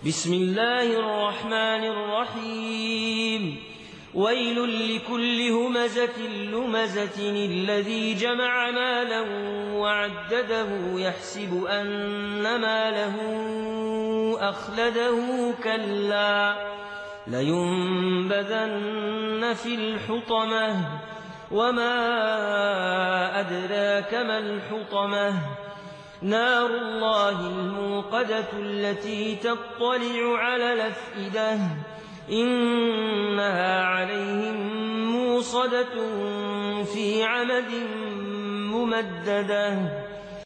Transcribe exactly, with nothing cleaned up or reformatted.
بسم الله الرحمن الرحيم ويل لكل همزة لمزة الذي جمع مالا وعدده يحسب أن ماله أخلده كلا لينبذن في الحطمة وما أدراك ما الحطمة نار الله الموقدة التي تطلع على الأفئدة إنها عليهم موصدة في عمد ممددة.